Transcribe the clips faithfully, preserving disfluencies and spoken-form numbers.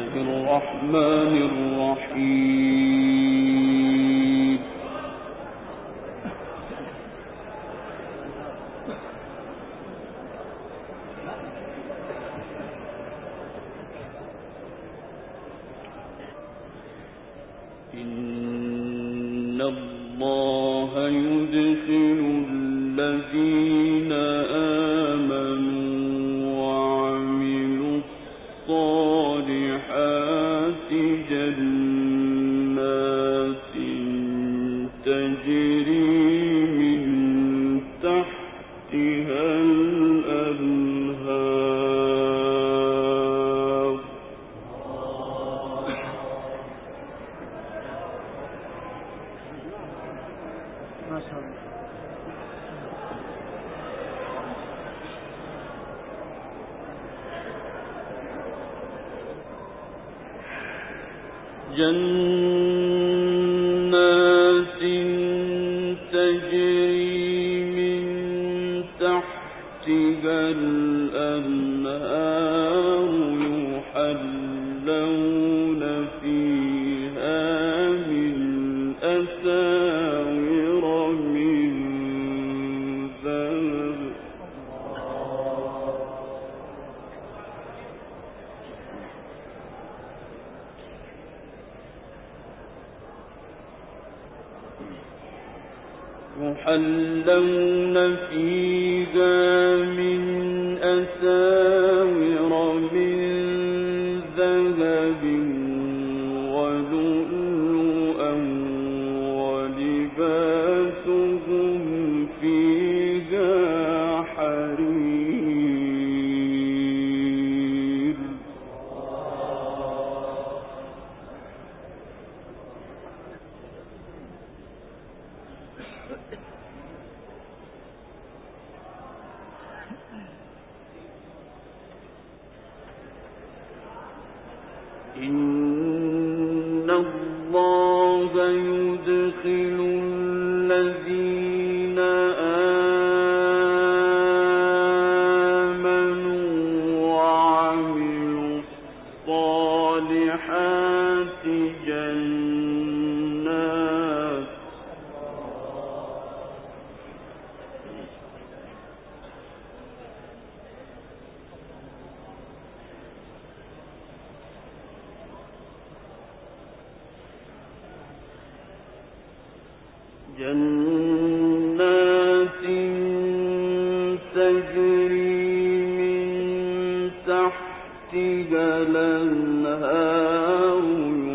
الرحمن الرحيم. إن الله يدخل الذين آمنوا وعملوا الصالحات جنات تجري من تحتها الأنهار ما شاء الله. جنات تجري من تحتها الأنهار يحلون فيها من أساور من ذهب يحلون فيها من أساور من ذهب ولؤلؤا ولباسهم فيها حرير. إن الله يدخل الذين آمنوا وعملوا الصالحات جنات جنات تجري من تحتها الأنهار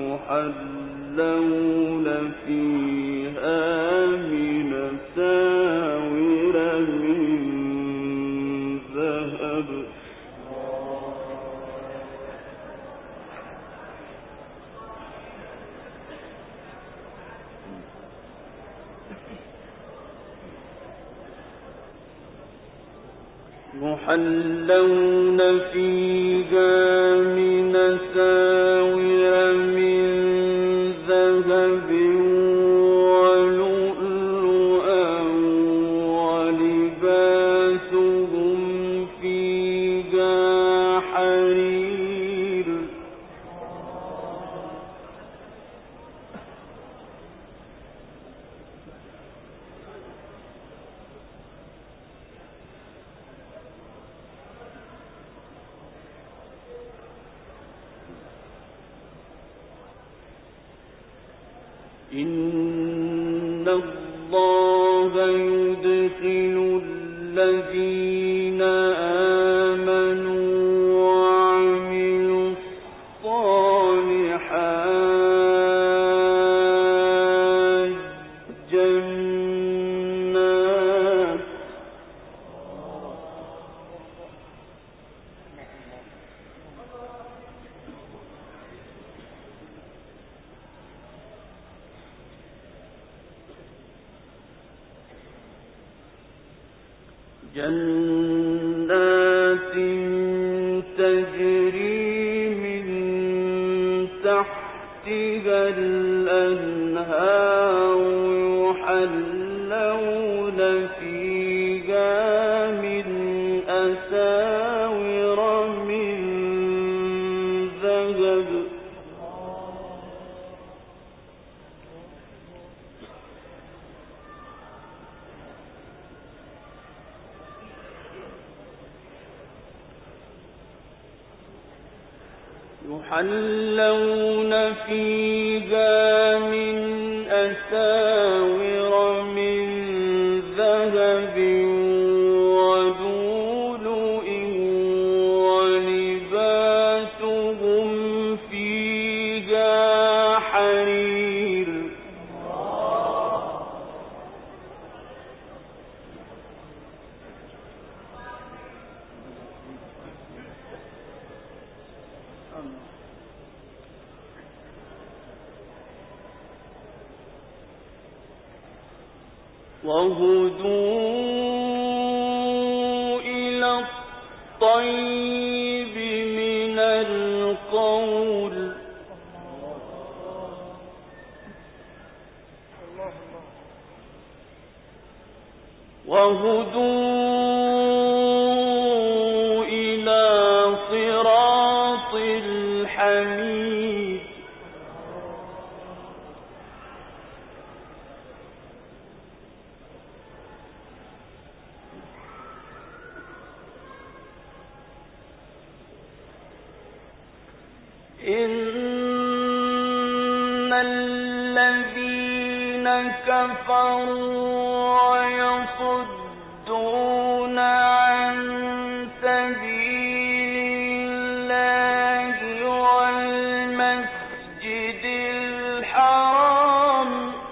يحلون فيها من أساور من ذهب يحلون فيها من أساور من ذهب ولؤلؤا ولباسهم فيها حرير. إن الله يدخل الذين آمنوا وعملوا الصالحات جنات جنات تجري من تحتها الأنهار يحلون فيها من أساور من ذهب يحلون فيها من أساور من ذهب ولؤلؤ ولباسهم فيها حرير. وهدوا إلى الطيب من القول وهدوا إلى صراط الحميد. إن الذين كفروا ويصدون عن سبيل الله والمسجد الحرام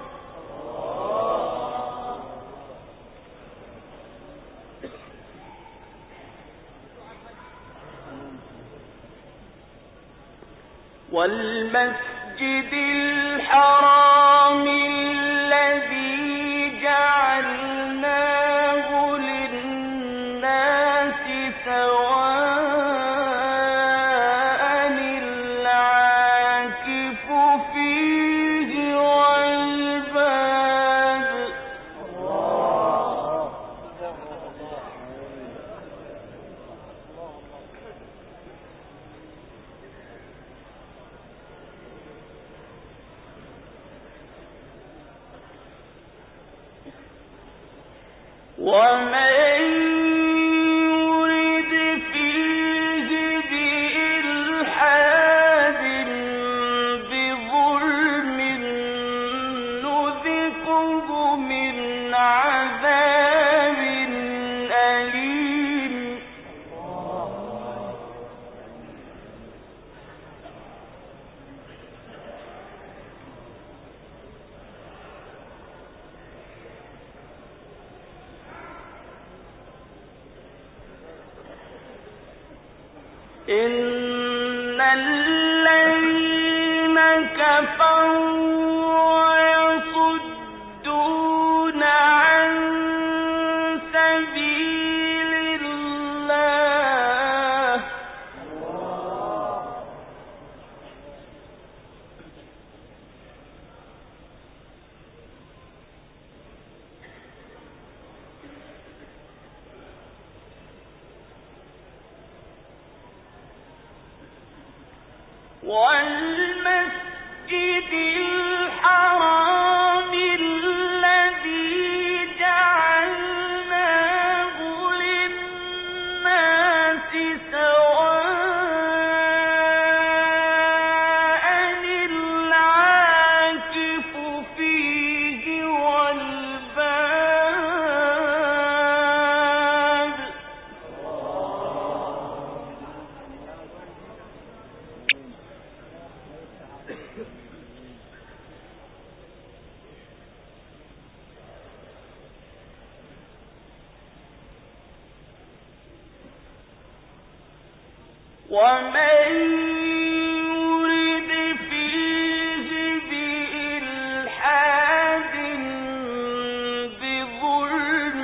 والمسجد الحرام الذي جعلناه للناس سواء العاكف فيه والباد. ومن يرد فيه بإلحاد بظلم نذقه من عذاب أليم. إن الذين كفروا ويصدون عن سبيل الله والمسجد الحرام الذي جعلناه للناس سواء العاكف فيه والباد. ومن يرد فيه بإلحاد بظلم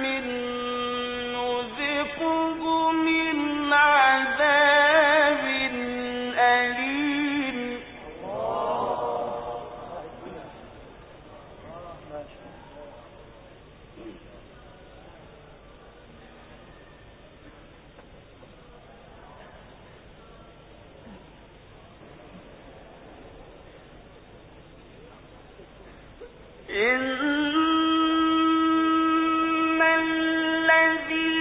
نذقه من عذاب أليم. إن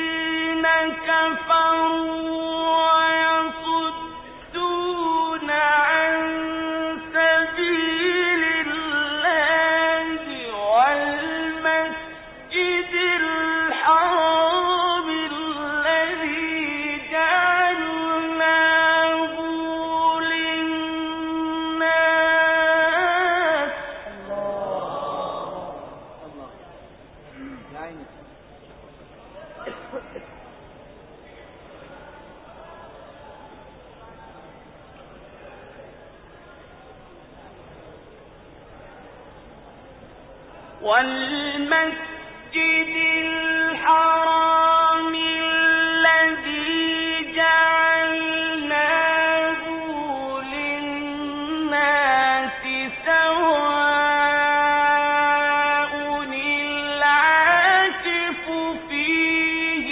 الذين كفروا ويصدون والمسجد الحرام الذي جعلناه للناس سواء العاكف فيه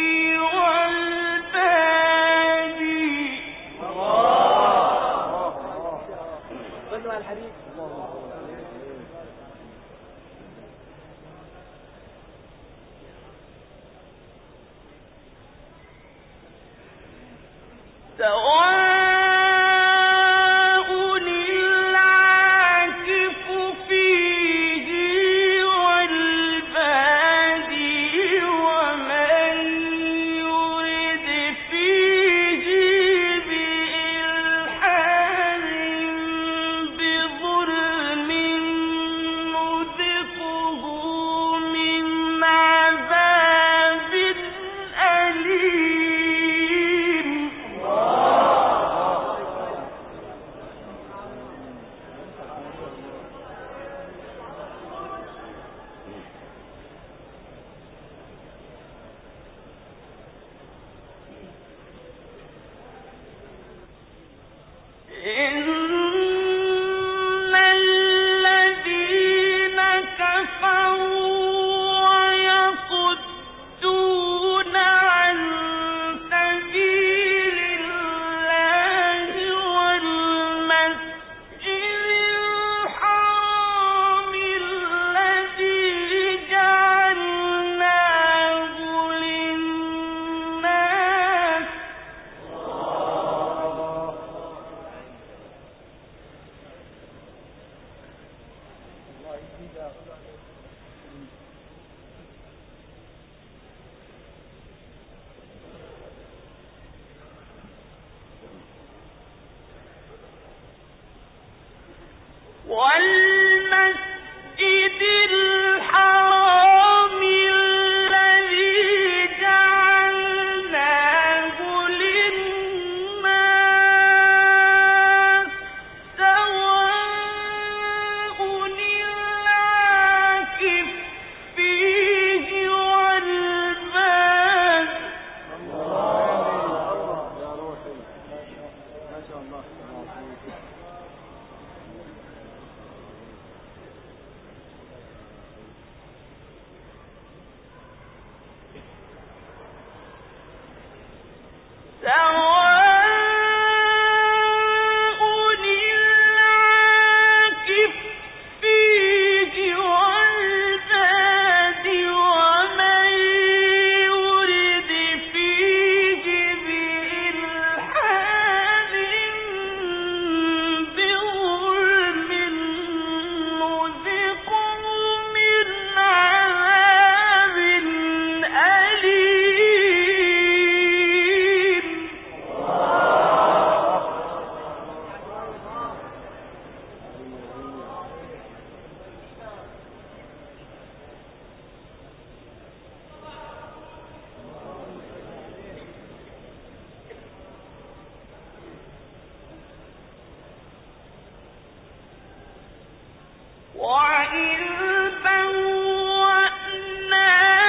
والبادي. سواء العاكف فيه والبادي ومن يرد فيه بإلحاد بظلم نذقه من عذاب أليم. إن الذين كفروا ويصدون عن سبيل الله والمسجد الحرام الذي جعلناه للناس والمسجد الحرام الذي جعلناه للناس سواء العاكف فيه والباد. سواء العاكف فيه والباد ومن يرد فيه بإلحاد بظلم نذقه من عذاب أليم. وإذ بوأنا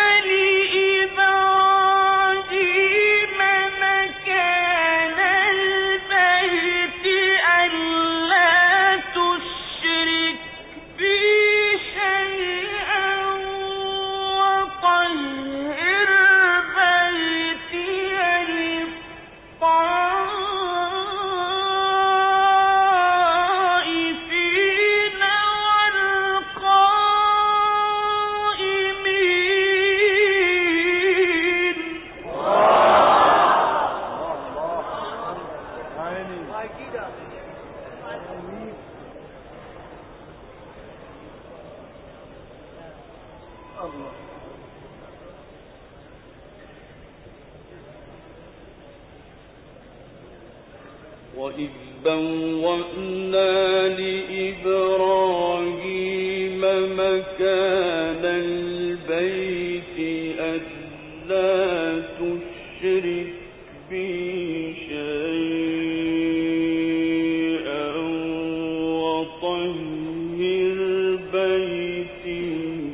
لإبراهيم مكان البيت ألا تشرك بي شيئا وطهر بيتي للطائفين والقائمين. وإذ بوأنا لإبراهيم مكان البيت ألا تشرك بي شيئا وطهر بيتي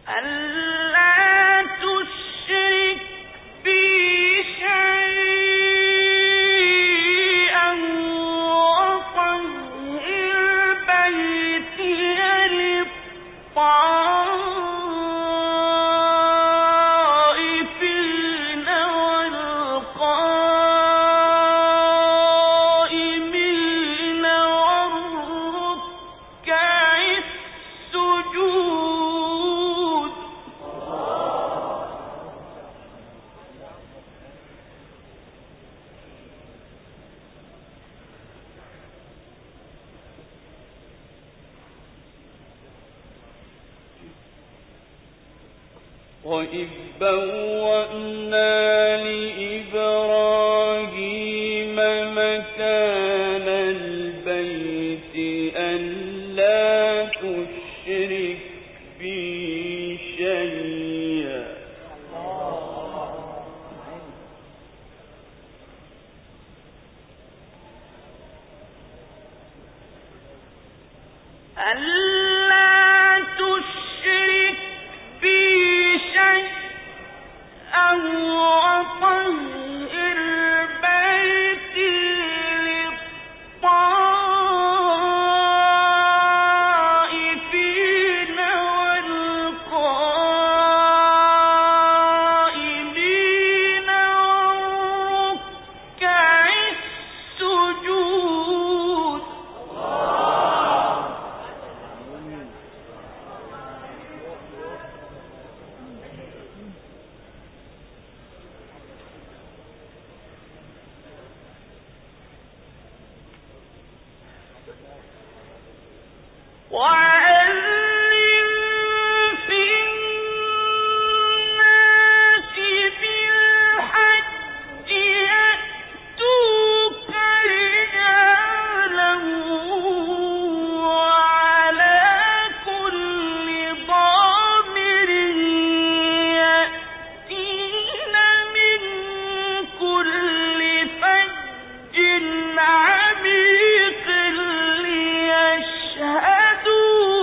وَإِذْ بَوَّأْنَا لِإِبْرَاهِيمَ مَكَانَ الْبَيْتِ أَلَّا تُشْرِكْ بِي شَيْئًا عميق ليشهدوا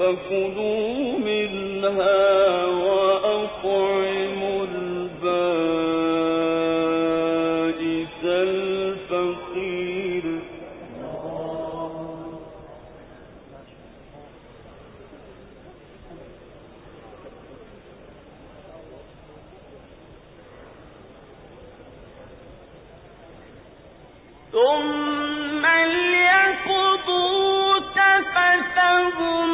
فكلوا منها وأطعموا البائس الفقير ثم ليقضوا تفثهم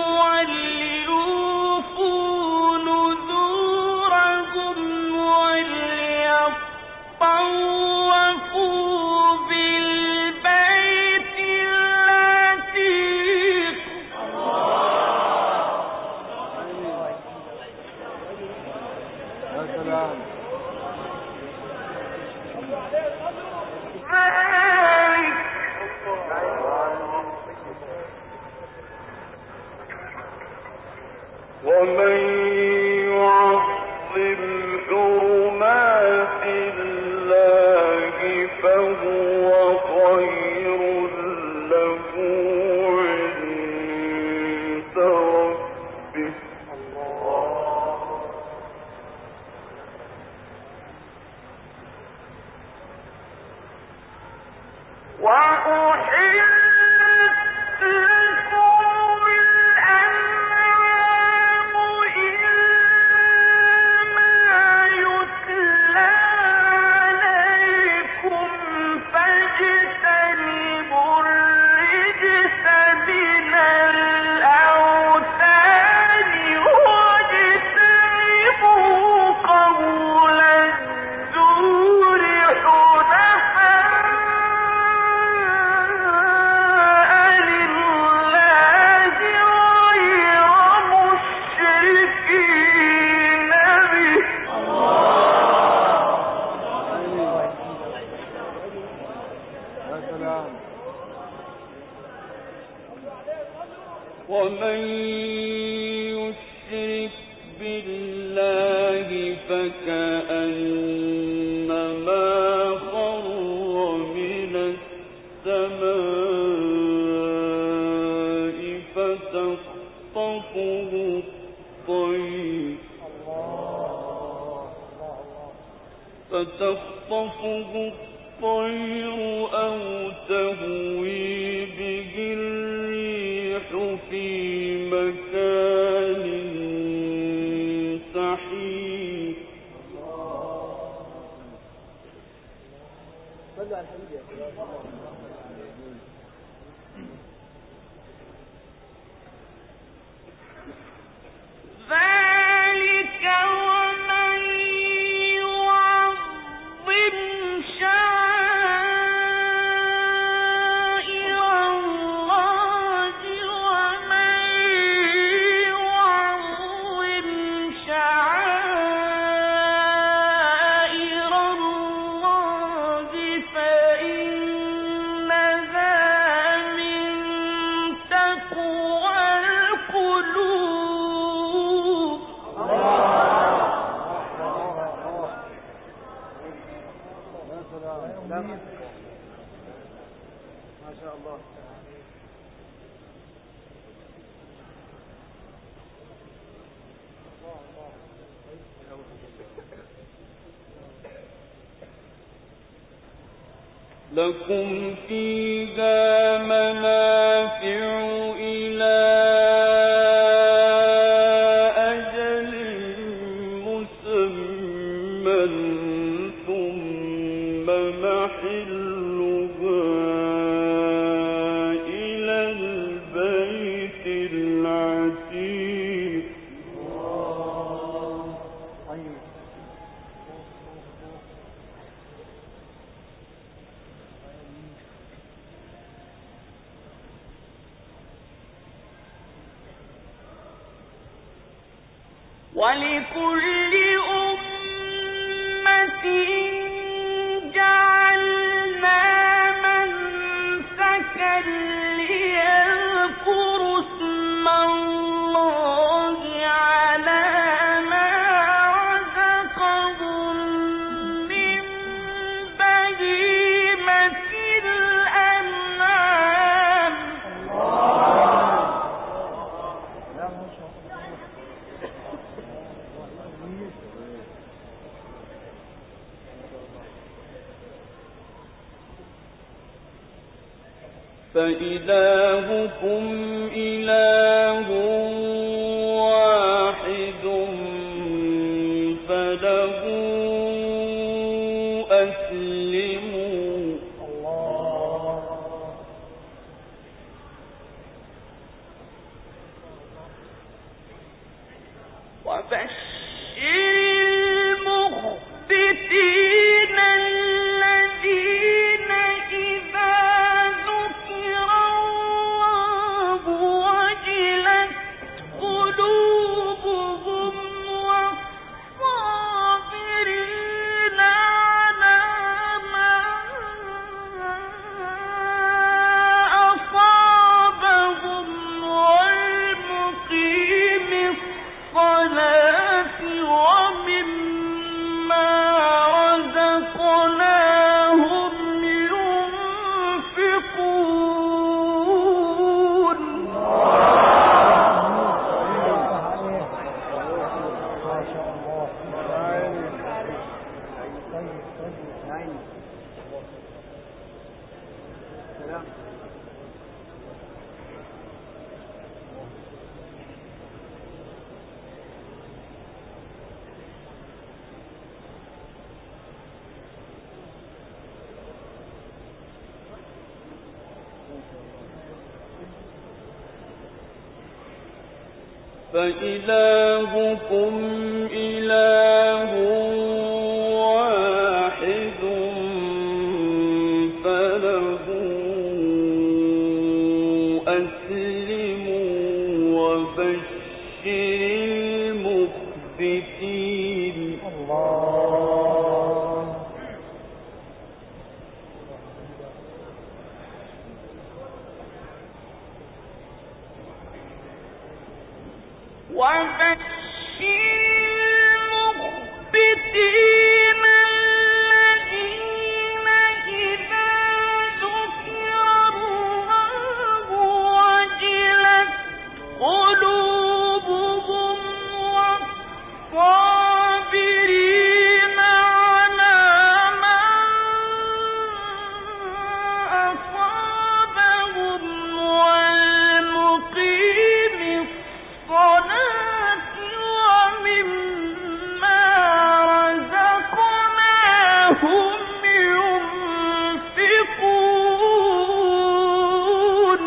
وليوفوا نذورهم وليطوفوا بالبيت العتيق. يا سلام. ومن يعظم حرمات الله فهو خير له عند ربه. وأحلت لكم الأنعام إلا ما يتلى عليكم فاجتنبوا الرجس من الأوثان واجتنبوا قول الزور ومن يشرك بالله فكأنما خر من السماء فتخطفه الطير فتخطفه الطير أو تهوي به الريح في مكان سحيق. ذلك ومن يعظم شعائر الله ومن يعظم شعائر الله فإنها من تقوى القلوب. ما شاء الله. لكم فيها منافع إلى أجل مسمى ثم محلها إلى البيت العتيق. ولكل أمة جعلنا منسكا ليذكروا اسم الله على ما رزقهم من بهيمة الأنعام. فإلهكم إله واحد فله أسلموا. الله. وبشر المخبتين الذين إذا ذكر الله وجلت قلوبهم والصابرين على ما أصابهم والمقيم الصلاة ومما رزقناهم ينفقون. ما شاء الله. طيب طيب نعم. سلام. فإلهكم إله واحد فله أسلموا وبشر المخبتين. الله. وبشر المخبتين الذين إذا ذكر الله وجلت قلوبهم والصابرين على ما أصابهم والمقيم الصلاة ومما رزقناهم ينفقون.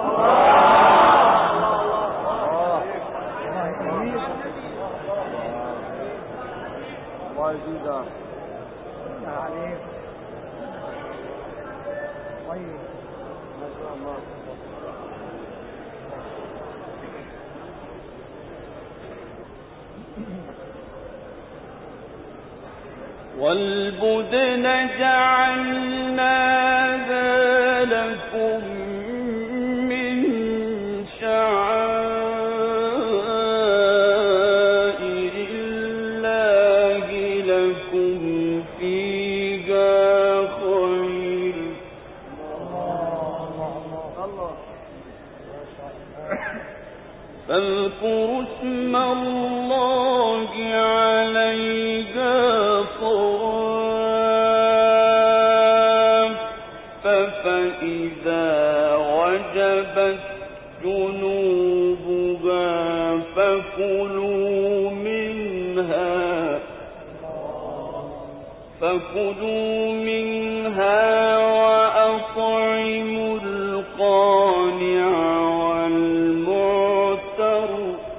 الله يزيدك. عليك. طيب ما شاء الله. والبدن جعلناها لكم من شعائر الله لكم فيها خير. فاذكروا اسم الله عليها صواف فإذا وجبت جنوبها فكلوا منها فكلوا منها وأطعموا القانع والمعتر.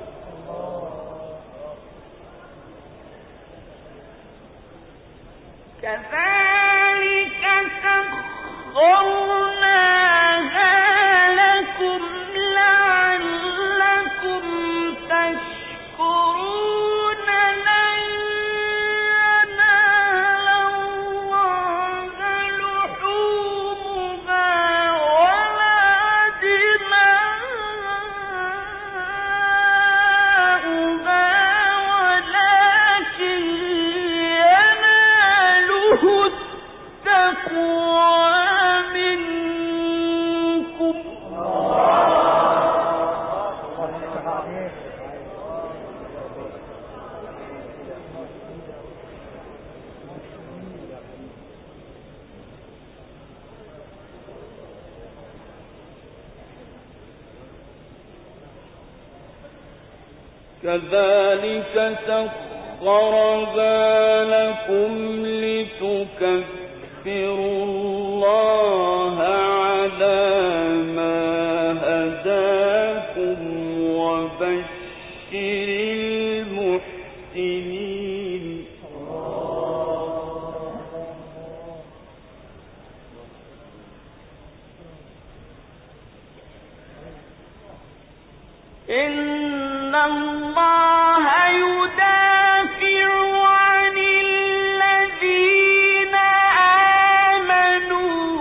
كذلك سخرناها لكم لعلكم تشكرون. لن ينال الله لحومها ولا كذلك سخرها لكم لتكبروا الله على ما هداكم وبشر المحسنين. إن الله يدافع عن الذين آمنوا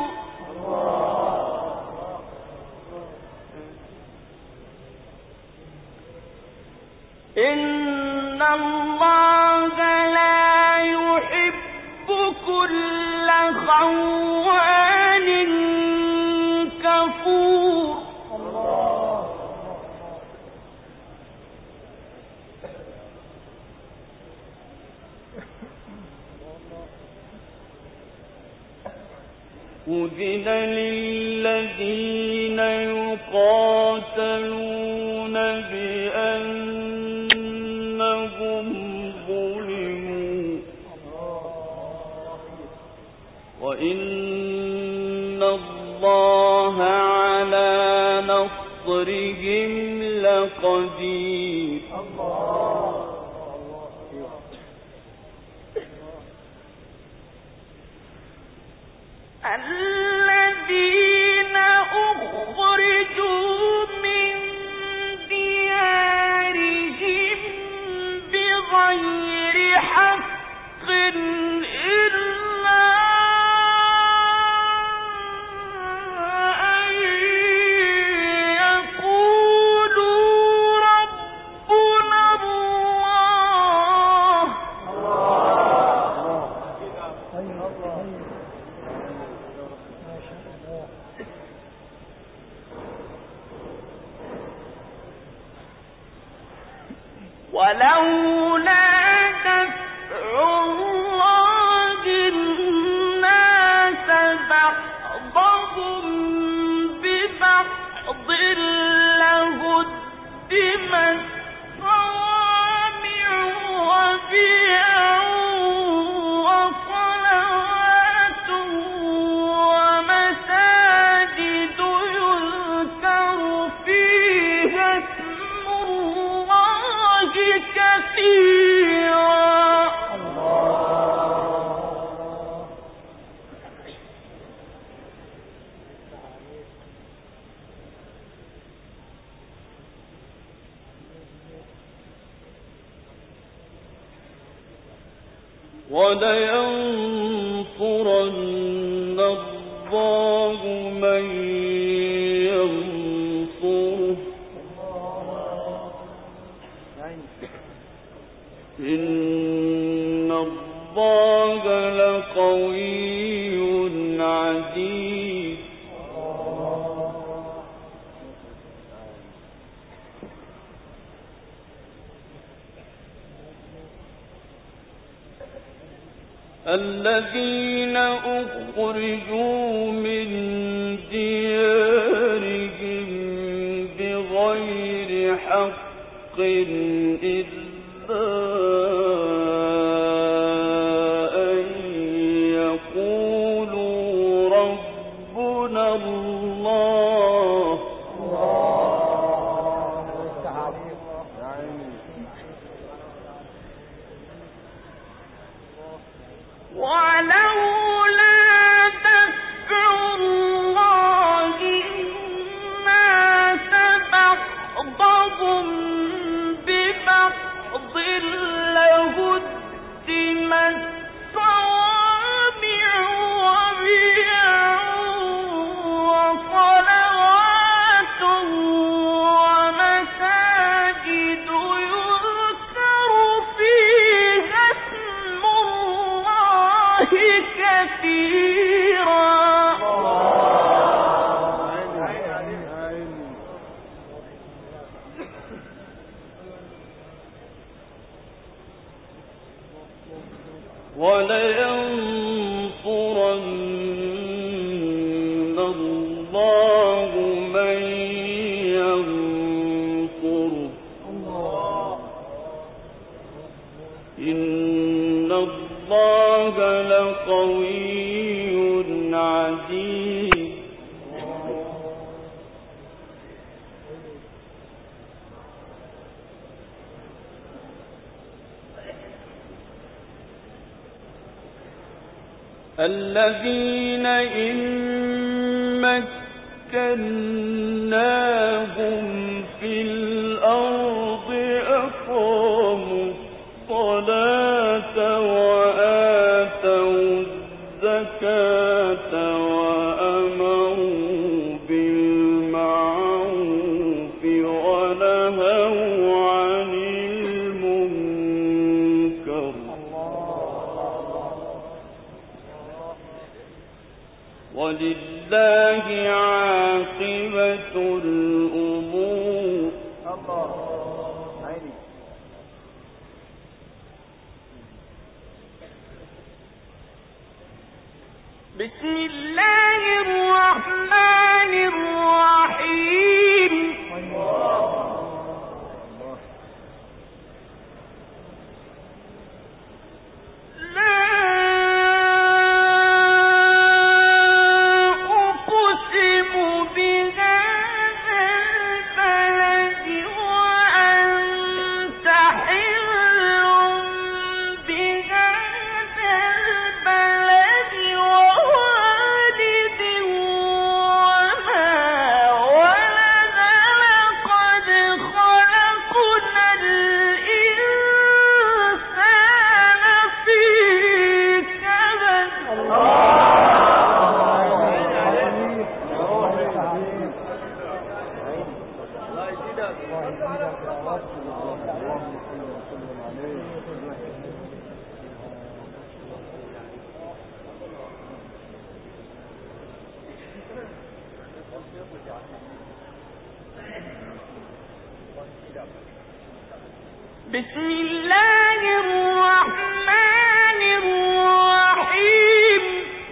إن الله لا يحب كل خوان كفور. أذن للذين يقاتلون بأنهم ظلموا وإن الله على نصرهم لقدير. الذين أخرجوا من ديارهم بغير حق إلا أن يقولوا ربنا الله ولولا دفع الله الناس بعضهم ببعض لهدمت صوامع وبيع وصلوات ومساجد يذكر فيها اسم الله كثيرا. ولينصرن الله من ينصره إن الله لقوي عزيز. الذين أخرجوا من ديارهم بغير حق إلا أن يقولوا ربنا الله ولولا دفع الله الناس بعضهم ببعض لهدمت صوامع وبيع وصلوات ومساجد يذكر فيها اسم الله كثيرا. ولينصرن الله من ينصره عزيز الذين إن مكناهم في الأرض أقاموا الصلاة وآتوا الزكاة وأمروا بالمعروف ونهوا عن المنكر ولله عاقبة الأمور. بسم الله الرحمن الرحيم. بسم الله الرحمن الرحيم.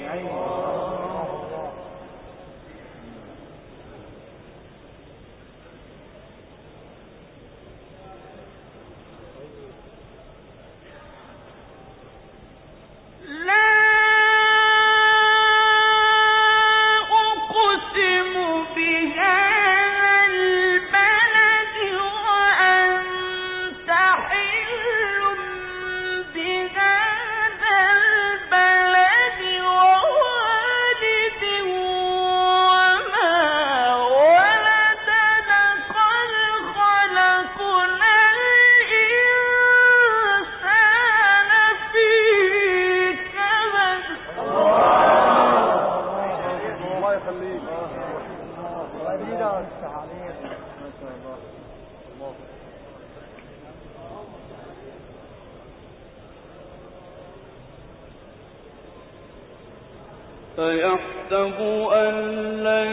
فيحسب أن لن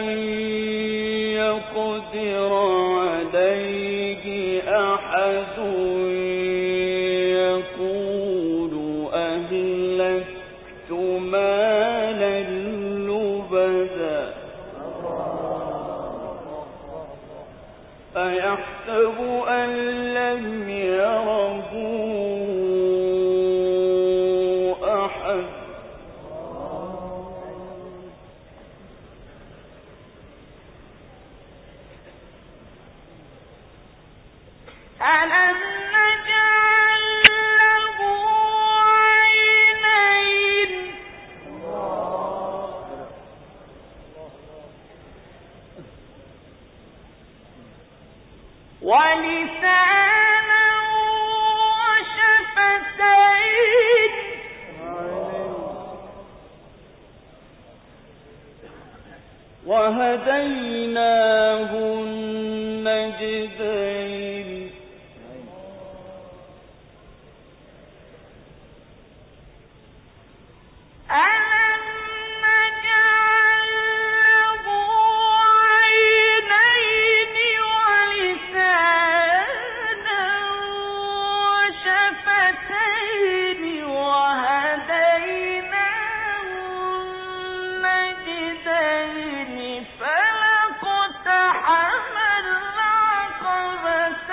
يقدر عليه أحد يقول أهلكت مالا لبدا أيحسب أن لم يره أحد ألم نجعل له عينين ولسانا وشفتين وهديناه النجدين ألم نجعل له عينين ولسانا وشفتين وهديناه النجدين فلا اقتحم العقبة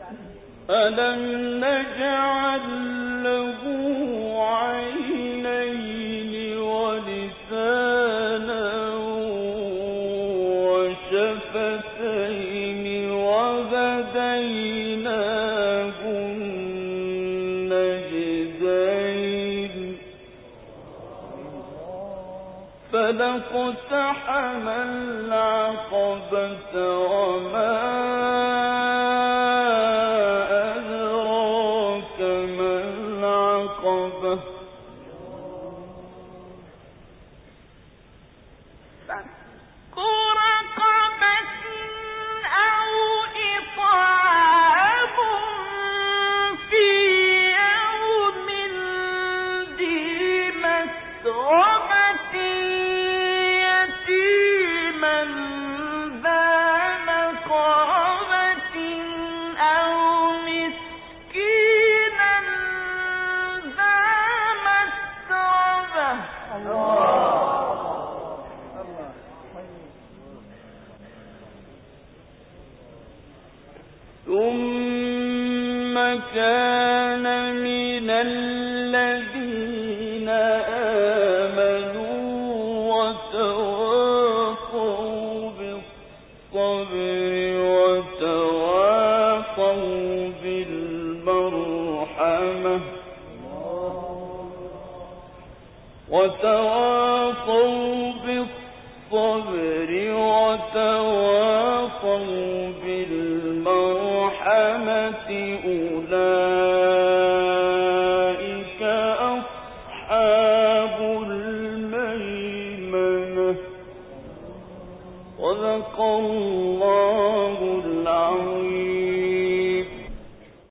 ألم نجعل له عينين ولسانا وشفتين وهديناه النجدين فلاقتحم العقبة وما أدراك ما العقبة فك رقبة أو إطعام في يوم ذي مسغبة يتيما ذا مقربة أو مسكينا ذا مسربة. ثم كان من الذين آمنوا وتواصوا بالصبر وتواصوا بالمرحمة وتواصوا بالصبر وتواصوا بالمرحمة أولئك أصحاب الميمنة. صدق الله